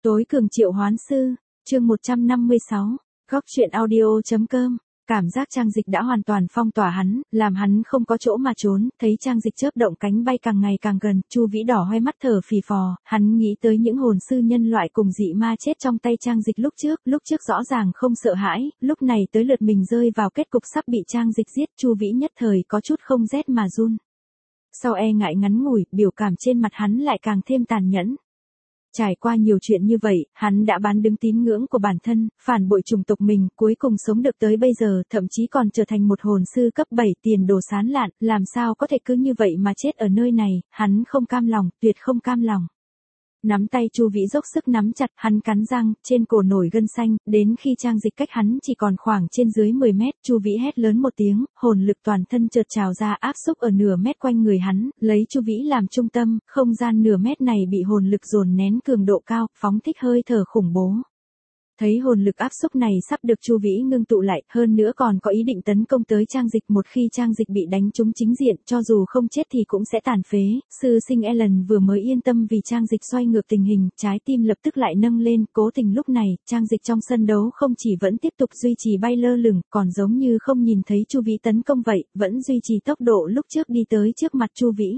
Tối cường triệu hoán sư, chương 156, góc truyện audio.com. Cảm giác Trang Dịch đã hoàn toàn phong tỏa hắn, làm hắn không có chỗ mà trốn, thấy Trang Dịch chớp động cánh bay càng ngày càng gần, Chu Vĩ đỏ hoe mắt thở phì phò, hắn nghĩ tới những hồn sư nhân loại cùng dị ma chết trong tay Trang Dịch lúc trước rõ ràng không sợ hãi, lúc này tới lượt mình rơi vào kết cục sắp bị Trang Dịch giết, Chu Vĩ nhất thời có chút không rét mà run. Sau e ngại ngắn ngủi, biểu cảm trên mặt hắn lại càng thêm tàn nhẫn. Trải qua nhiều chuyện như vậy, hắn đã bán đứng tín ngưỡng của bản thân, phản bội chủng tộc mình, cuối cùng sống được tới bây giờ, thậm chí còn trở thành một hồn sư cấp 7 tiền đồ sán lạn, làm sao có thể cứ như vậy mà chết ở nơi này, hắn không cam lòng, tuyệt không cam lòng. Nắm tay Chu Vĩ dốc sức nắm chặt, hắn cắn răng, trên cổ nổi gân xanh, đến khi Trang Dịch cách hắn chỉ còn khoảng trên dưới 10 mét, Chu Vĩ hét lớn một tiếng, hồn lực toàn thân chợt trào ra áp xúc ở nửa mét quanh người hắn, lấy Chu Vĩ làm trung tâm, không gian nửa mét này bị hồn lực dồn nén cường độ cao, phóng thích hơi thở khủng bố. Thấy hồn lực áp xúc này sắp được Chu Vĩ ngưng tụ lại, hơn nữa còn có ý định tấn công tới Trang Dịch, một khi Trang Dịch bị đánh trúng chính diện, cho dù không chết thì cũng sẽ tàn phế. Sư sinh Ellen vừa mới yên tâm vì Trang Dịch xoay ngược tình hình, trái tim lập tức lại nâng lên, cố tình lúc này, Trang Dịch trong sân đấu không chỉ vẫn tiếp tục duy trì bay lơ lửng, còn giống như không nhìn thấy Chu Vĩ tấn công vậy, vẫn duy trì tốc độ lúc trước đi tới trước mặt Chu Vĩ.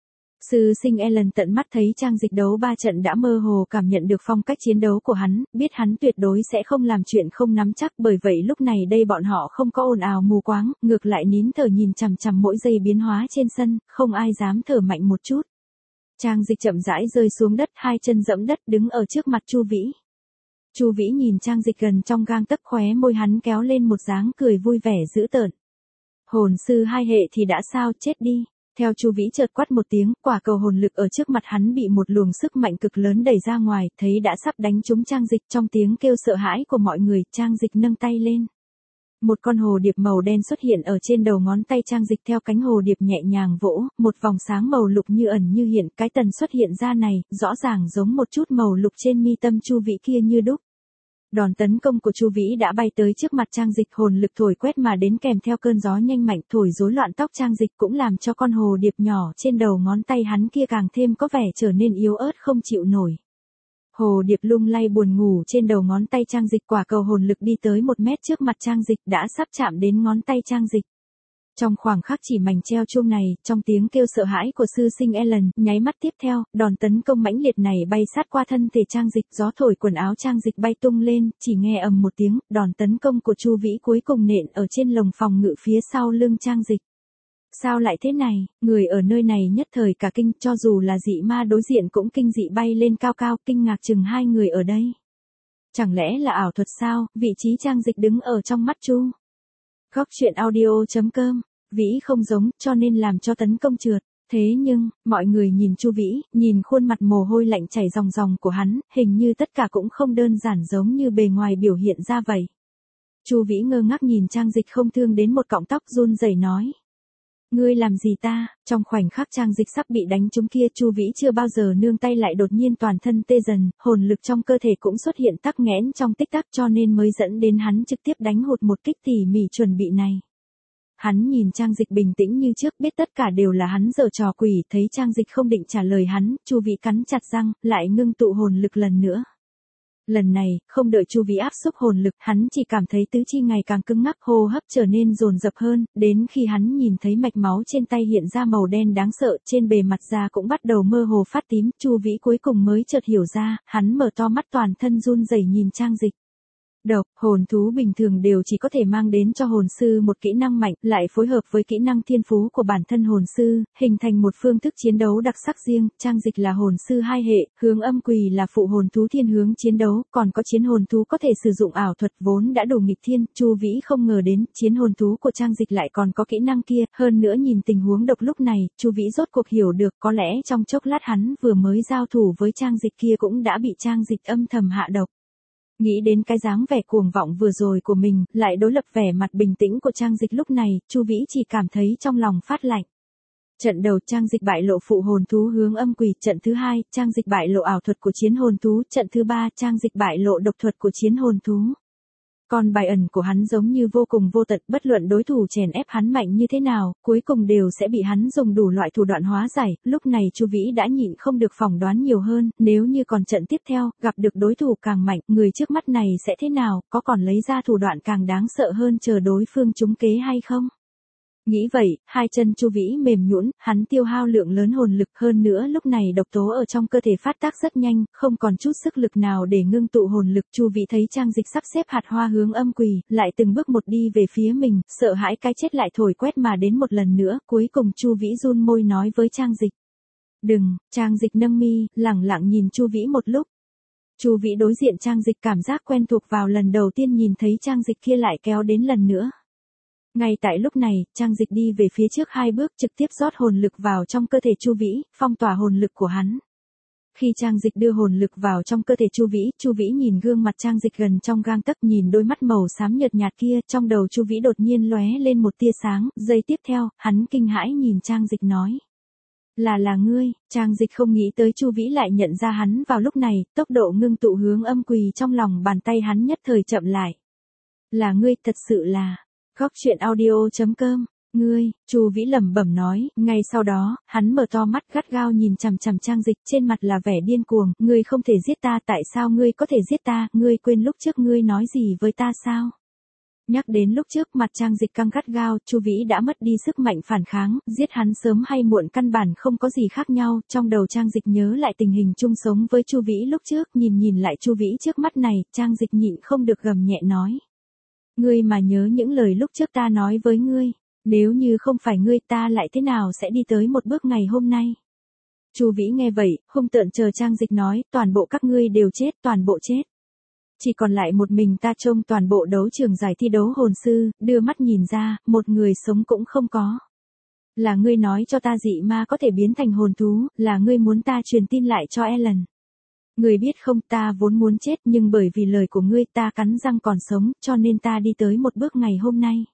Sư sinh Ellen tận mắt thấy Trang Dịch đấu 3 trận đã mơ hồ cảm nhận được phong cách chiến đấu của hắn, biết hắn tuyệt đối sẽ không làm chuyện không nắm chắc, bởi vậy lúc này đây bọn họ không có ồn ào mù quáng, ngược lại nín thở nhìn chằm chằm mỗi giây biến hóa trên sân, không ai dám thở mạnh một chút. Trang Dịch chậm rãi rơi xuống đất, hai chân dẫm đất đứng ở trước mặt Chu Vĩ. Chu Vĩ nhìn Trang Dịch gần trong gang tấc, khóe môi hắn kéo lên một dáng cười vui vẻ dữ tợn. Hồn sư hai hệ thì đã sao, chết đi. Theo Chu Vĩ chợt quát một tiếng, quả cầu hồn lực ở trước mặt hắn bị một luồng sức mạnh cực lớn đẩy ra ngoài, thấy đã sắp đánh trúng Trang Dịch, trong tiếng kêu sợ hãi của mọi người, Trang Dịch nâng tay lên. Một con hồ điệp màu đen xuất hiện ở trên đầu ngón tay Trang Dịch, theo cánh hồ điệp nhẹ nhàng vỗ, một vòng sáng màu lục như ẩn như hiện, cái tần xuất hiện ra này, rõ ràng giống một chút màu lục trên mi tâm Chu Vĩ kia như đúc. Đòn tấn công của Chu Vĩ đã bay tới trước mặt Trang Dịch, hồn lực thổi quét mà đến kèm theo cơn gió nhanh mạnh thổi rối loạn tóc Trang Dịch, cũng làm cho con hồ điệp nhỏ trên đầu ngón tay hắn kia càng thêm có vẻ trở nên yếu ớt không chịu nổi. Hồ điệp lung lay buồn ngủ trên đầu ngón tay Trang Dịch, quả cầu hồn lực đi tới 1 mét trước mặt Trang Dịch đã sắp chạm đến ngón tay Trang Dịch. Trong khoảng khắc chỉ mảnh treo chuông này, trong tiếng kêu sợ hãi của sư sinh Ellen, nháy mắt tiếp theo, đòn tấn công mãnh liệt này bay sát qua thân thể Trang Dịch, gió thổi quần áo Trang Dịch bay tung lên, chỉ nghe ầm một tiếng, đòn tấn công của Chu Vĩ cuối cùng nện ở trên lồng phòng ngự phía sau lưng Trang Dịch. Sao lại thế này, người ở nơi này nhất thời cả kinh, cho dù là dị ma đối diện cũng kinh dị bay lên cao cao, kinh ngạc chừng hai người ở đây. Chẳng lẽ là ảo thuật sao, vị trí Trang Dịch đứng ở trong mắt Chu. Góc truyện audio.com, Vĩ không giống, cho nên làm cho tấn công trượt. Thế nhưng, mọi người nhìn Chu Vĩ, nhìn khuôn mặt mồ hôi lạnh chảy ròng ròng của hắn, hình như tất cả cũng không đơn giản giống như bề ngoài biểu hiện ra vậy. Chu Vĩ ngơ ngác nhìn Trang Dịch không thương đến một cọng tóc, run rẩy nói. Ngươi làm gì ta? Trong khoảnh khắc Trang Dịch sắp bị đánh trúng kia, Chu Vĩ chưa bao giờ nương tay lại đột nhiên toàn thân tê dần, hồn lực trong cơ thể cũng xuất hiện tắc nghẽn trong tích tắc, cho nên mới dẫn đến hắn trực tiếp đánh hụt một kích tỉ mỉ chuẩn bị này. Hắn nhìn Trang Dịch bình tĩnh như trước, biết tất cả đều là hắn giở trò quỷ, thấy Trang Dịch không định trả lời hắn, Chu Vĩ cắn chặt răng, lại ngưng tụ hồn lực lần nữa. Lần này, không đợi Chu Vĩ áp xúc hồn lực, hắn chỉ cảm thấy tứ chi ngày càng cứng ngắc, hô hấp trở nên dồn dập hơn, đến khi hắn nhìn thấy mạch máu trên tay hiện ra màu đen đáng sợ, trên bề mặt da cũng bắt đầu mơ hồ phát tím, Chu Vĩ cuối cùng mới chợt hiểu ra, hắn mở to mắt toàn thân run rẩy nhìn Trang Dịch. Độc, hồn thú bình thường đều chỉ có thể mang đến cho hồn sư một kỹ năng mạnh, lại phối hợp với kỹ năng thiên phú của bản thân hồn sư, hình thành một phương thức chiến đấu đặc sắc riêng. Trang Dịch là hồn sư hai hệ, hướng âm quỳ là phụ hồn thú thiên hướng chiến đấu, còn có chiến hồn thú có thể sử dụng ảo thuật vốn đã đủ nghịch thiên. Chu Vĩ không ngờ đến, chiến hồn thú của Trang Dịch lại còn có kỹ năng kia, hơn nữa nhìn tình huống độc lúc này, Chu Vĩ rốt cuộc hiểu được, có lẽ trong chốc lát hắn vừa mới giao thủ với Trang Dịch kia cũng đã bị Trang Dịch âm thầm hạ độc. Nghĩ đến cái dáng vẻ cuồng vọng vừa rồi của mình, lại đối lập vẻ mặt bình tĩnh của Trang Dịch lúc này, Chu Vĩ chỉ cảm thấy trong lòng phát lạnh. Trận đầu Trang Dịch bại lộ phụ hồn thú hướng âm quỷ, trận thứ hai, Trang Dịch bại lộ ảo thuật của chiến hồn thú, trận thứ ba, Trang Dịch bại lộ độc thuật của chiến hồn thú. Còn bài ẩn của hắn giống như vô cùng vô tận, bất luận đối thủ chèn ép hắn mạnh như thế nào, cuối cùng đều sẽ bị hắn dùng đủ loại thủ đoạn hóa giải. Lúc này Chu Vĩ đã nhịn không được phỏng đoán nhiều hơn, nếu như còn trận tiếp theo, gặp được đối thủ càng mạnh, người trước mắt này sẽ thế nào, có còn lấy ra thủ đoạn càng đáng sợ hơn chờ đối phương trúng kế hay không? Nghĩ vậy, hai chân Chu Vĩ mềm nhũn, hắn tiêu hao lượng lớn hồn lực, hơn nữa lúc này độc tố ở trong cơ thể phát tác rất nhanh, không còn chút sức lực nào để ngưng tụ hồn lực. Chu Vĩ thấy Trang Dịch sắp xếp hạt hoa hướng âm quỳ, lại từng bước một đi về phía mình, sợ hãi cái chết lại thổi quét mà đến một lần nữa, cuối cùng Chu Vĩ run môi nói với Trang Dịch. Đừng. Trang Dịch nâng mi, lẳng lặng nhìn Chu Vĩ một lúc. Chu Vĩ đối diện Trang Dịch, cảm giác quen thuộc vào lần đầu tiên nhìn thấy Trang Dịch kia lại kéo đến lần nữa. Ngay tại lúc này, Trang Dịch đi về phía trước 2 bước, trực tiếp rót hồn lực vào trong cơ thể Chu Vĩ, phong tỏa hồn lực của hắn. Khi Trang Dịch đưa hồn lực vào trong cơ thể Chu Vĩ nhìn gương mặt Trang Dịch gần trong gang tấc, nhìn đôi mắt màu xám nhợt nhạt kia, trong đầu Chu Vĩ đột nhiên lóe lên một tia sáng, giây tiếp theo, hắn kinh hãi nhìn Trang Dịch nói: Là ngươi." Trang Dịch không nghĩ tới Chu Vĩ lại nhận ra hắn vào lúc này, tốc độ ngưng tụ hướng âm quỳ trong lòng bàn tay hắn nhất thời chậm lại. "Là ngươi, thật sự là." Góc truyện audio.com. "Ngươi." Chu Vĩ lẩm bẩm nói, ngay sau đó, hắn mở to mắt gắt gao nhìn chằm chằm Trang Dịch, trên mặt là vẻ điên cuồng, "Ngươi không thể giết ta, tại sao ngươi có thể giết ta, ngươi quên lúc trước ngươi nói gì với ta sao?" Nhắc đến lúc trước, mặt Trang Dịch căng gắt gao, Chu Vĩ đã mất đi sức mạnh phản kháng, giết hắn sớm hay muộn căn bản không có gì khác nhau, trong đầu Trang Dịch nhớ lại tình hình chung sống với Chu Vĩ lúc trước, nhìn lại Chu Vĩ trước mắt này, Trang Dịch nhịn không được gầm nhẹ nói: "Ngươi mà nhớ những lời lúc trước ta nói với ngươi, nếu như không phải ngươi ta lại thế nào sẽ đi tới một bước ngày hôm nay?" Chu Vĩ nghe vậy, hung tợn chờ Trang Dịch nói, "Toàn bộ các ngươi đều chết, toàn bộ chết. Chỉ còn lại một mình ta trông toàn bộ đấu trường giải thi đấu hồn sư, đưa mắt nhìn ra, một người sống cũng không có. Là ngươi nói cho ta dị ma có thể biến thành hồn thú, là ngươi muốn ta truyền tin lại cho Ellen. Ngươi biết không, ta vốn muốn chết nhưng bởi vì lời của ngươi ta cắn răng còn sống, cho nên ta đi tới một bước ngày hôm nay."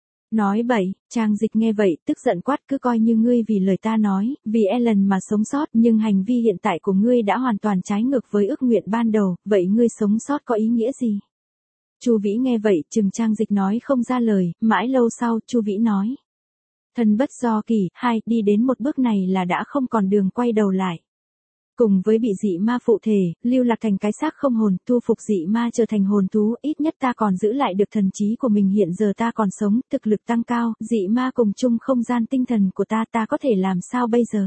Nói bậy. Trang Dịch nghe vậy, tức giận quát, "Cứ coi như ngươi vì lời ta nói, vì Ellen mà sống sót, nhưng hành vi hiện tại của ngươi đã hoàn toàn trái ngược với ước nguyện ban đầu, vậy ngươi sống sót có ý nghĩa gì?" Chu Vĩ nghe vậy, chừng Trang Dịch nói không ra lời, mãi lâu sau, Chu Vĩ nói: "Thân bất do kỳ, đi đến một bước này là đã không còn đường quay đầu lại. Cùng với bị dị ma phụ thể, lưu lạc thành cái xác không hồn, thu phục dị ma trở thành hồn thú, ít nhất ta còn giữ lại được thần trí của mình, hiện giờ ta còn sống, thực lực tăng cao, dị ma cùng chung không gian tinh thần của ta có thể làm sao bây giờ?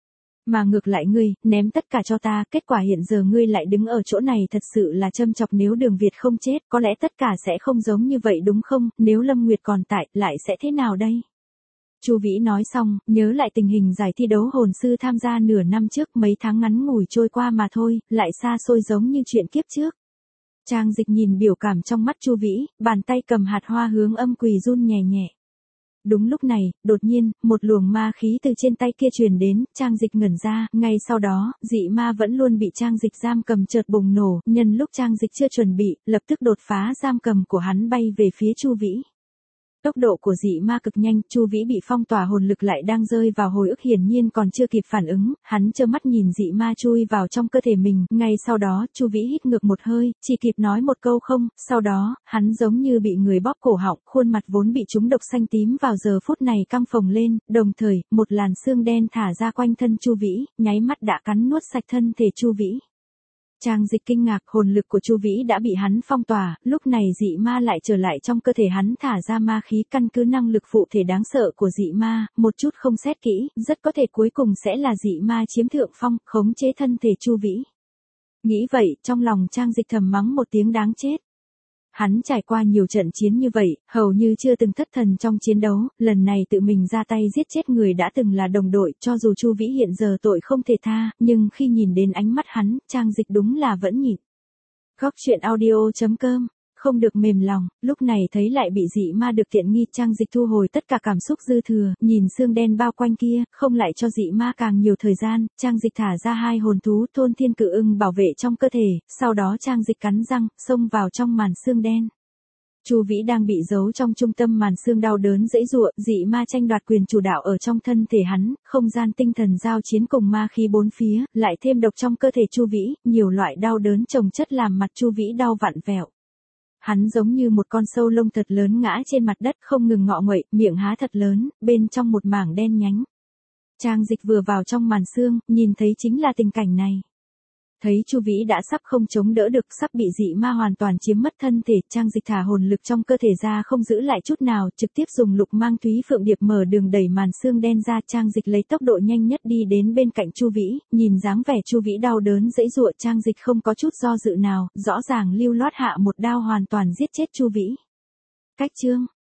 Mà ngược lại ngươi, ném tất cả cho ta, kết quả hiện giờ ngươi lại đứng ở chỗ này, thật sự là châm chọc. Nếu Đường Việt không chết, có lẽ tất cả sẽ không giống như vậy đúng không, nếu Lâm Nguyệt còn tại, lại sẽ thế nào đây?" Chu Vĩ nói xong, nhớ lại tình hình giải thi đấu hồn sư tham gia nửa năm trước, mấy tháng ngắn ngủi trôi qua mà thôi, lại xa xôi giống như chuyện kiếp trước. Trang Dịch nhìn biểu cảm trong mắt Chu Vĩ, bàn tay cầm hạt hoa hướng âm quỳ run nhẹ nhẹ. Đúng lúc này, đột nhiên, một luồng ma khí từ trên tay kia truyền đến, Trang Dịch ngẩn ra, ngay sau đó, dị ma vẫn luôn bị Trang Dịch giam cầm chợt bùng nổ, nhân lúc Trang Dịch chưa chuẩn bị, lập tức đột phá giam cầm của hắn bay về phía Chu Vĩ. Tốc độ của dị ma cực nhanh, Chu Vĩ bị phong tỏa hồn lực lại đang rơi vào hồi ức, hiển nhiên còn chưa kịp phản ứng, hắn trơ mắt nhìn dị ma chui vào trong cơ thể mình, ngay sau đó, Chu Vĩ hít ngược một hơi, chỉ kịp nói một câu không, sau đó, hắn giống như bị người bóp cổ họng, khuôn mặt vốn bị trúng độc xanh tím vào giờ phút này căng phồng lên, đồng thời, một làn xương đen thả ra quanh thân Chu Vĩ, nháy mắt đã cắn nuốt sạch thân thể Chu Vĩ. Trang Dịch kinh ngạc, hồn lực của Chu Vĩ đã bị hắn phong tỏa, lúc này dị ma lại trở lại trong cơ thể hắn thả ra ma khí, căn cứ năng lực phụ thể đáng sợ của dị ma, một chút không xét kỹ, rất có thể cuối cùng sẽ là dị ma chiếm thượng phong, khống chế thân thể Chu Vĩ. Nghĩ vậy, trong lòng Trang Dịch thầm mắng một tiếng đáng chết. Hắn trải qua nhiều trận chiến như vậy, hầu như chưa từng thất thần trong chiến đấu, lần này tự mình ra tay giết chết người đã từng là đồng đội, cho dù Chu Vĩ hiện giờ tội không thể tha, nhưng khi nhìn đến ánh mắt hắn, Trang Dịch đúng là vẫn nhịn. Góc truyện audio.com. Không được mềm lòng, lúc này thấy lại bị dị ma được tiện nghi, Trang Dịch thu hồi tất cả cảm xúc dư thừa, nhìn xương đen bao quanh kia, không lại cho dị ma càng nhiều thời gian, Trang Dịch thả ra 2 hồn thú thôn thiên cự ưng bảo vệ trong cơ thể, sau đó Trang Dịch cắn răng, xông vào trong màn xương đen. Chu Vĩ đang bị giấu trong trung tâm màn xương đau đớn giãy giụa, dị ma tranh đoạt quyền chủ đạo ở trong thân thể hắn, không gian tinh thần giao chiến cùng ma khí bốn phía, lại thêm độc trong cơ thể Chu Vĩ, nhiều loại đau đớn chồng chất làm mặt Chu Vĩ đau vặn vẹo. Hắn giống như một con sâu lông thật lớn ngã trên mặt đất không ngừng ngọ nguậy, miệng há thật lớn, bên trong một mảng đen nhánh. Trang Dịch vừa vào trong màn xương, nhìn thấy chính là tình cảnh này. Thấy Chu Vĩ đã sắp không chống đỡ được, sắp bị dị ma hoàn toàn chiếm mất thân thể, Trang Dịch thả hồn lực trong cơ thể ra không giữ lại chút nào, trực tiếp dùng lục mang Thúy Phượng Điệp mở đường đẩy màn xương đen ra. Trang Dịch lấy tốc độ nhanh nhất đi đến bên cạnh Chu Vĩ, nhìn dáng vẻ Chu Vĩ đau đớn giãy giụa, Trang Dịch không có chút do dự nào, rõ ràng lưu loát hạ một đao hoàn toàn giết chết Chu Vĩ. Cách chương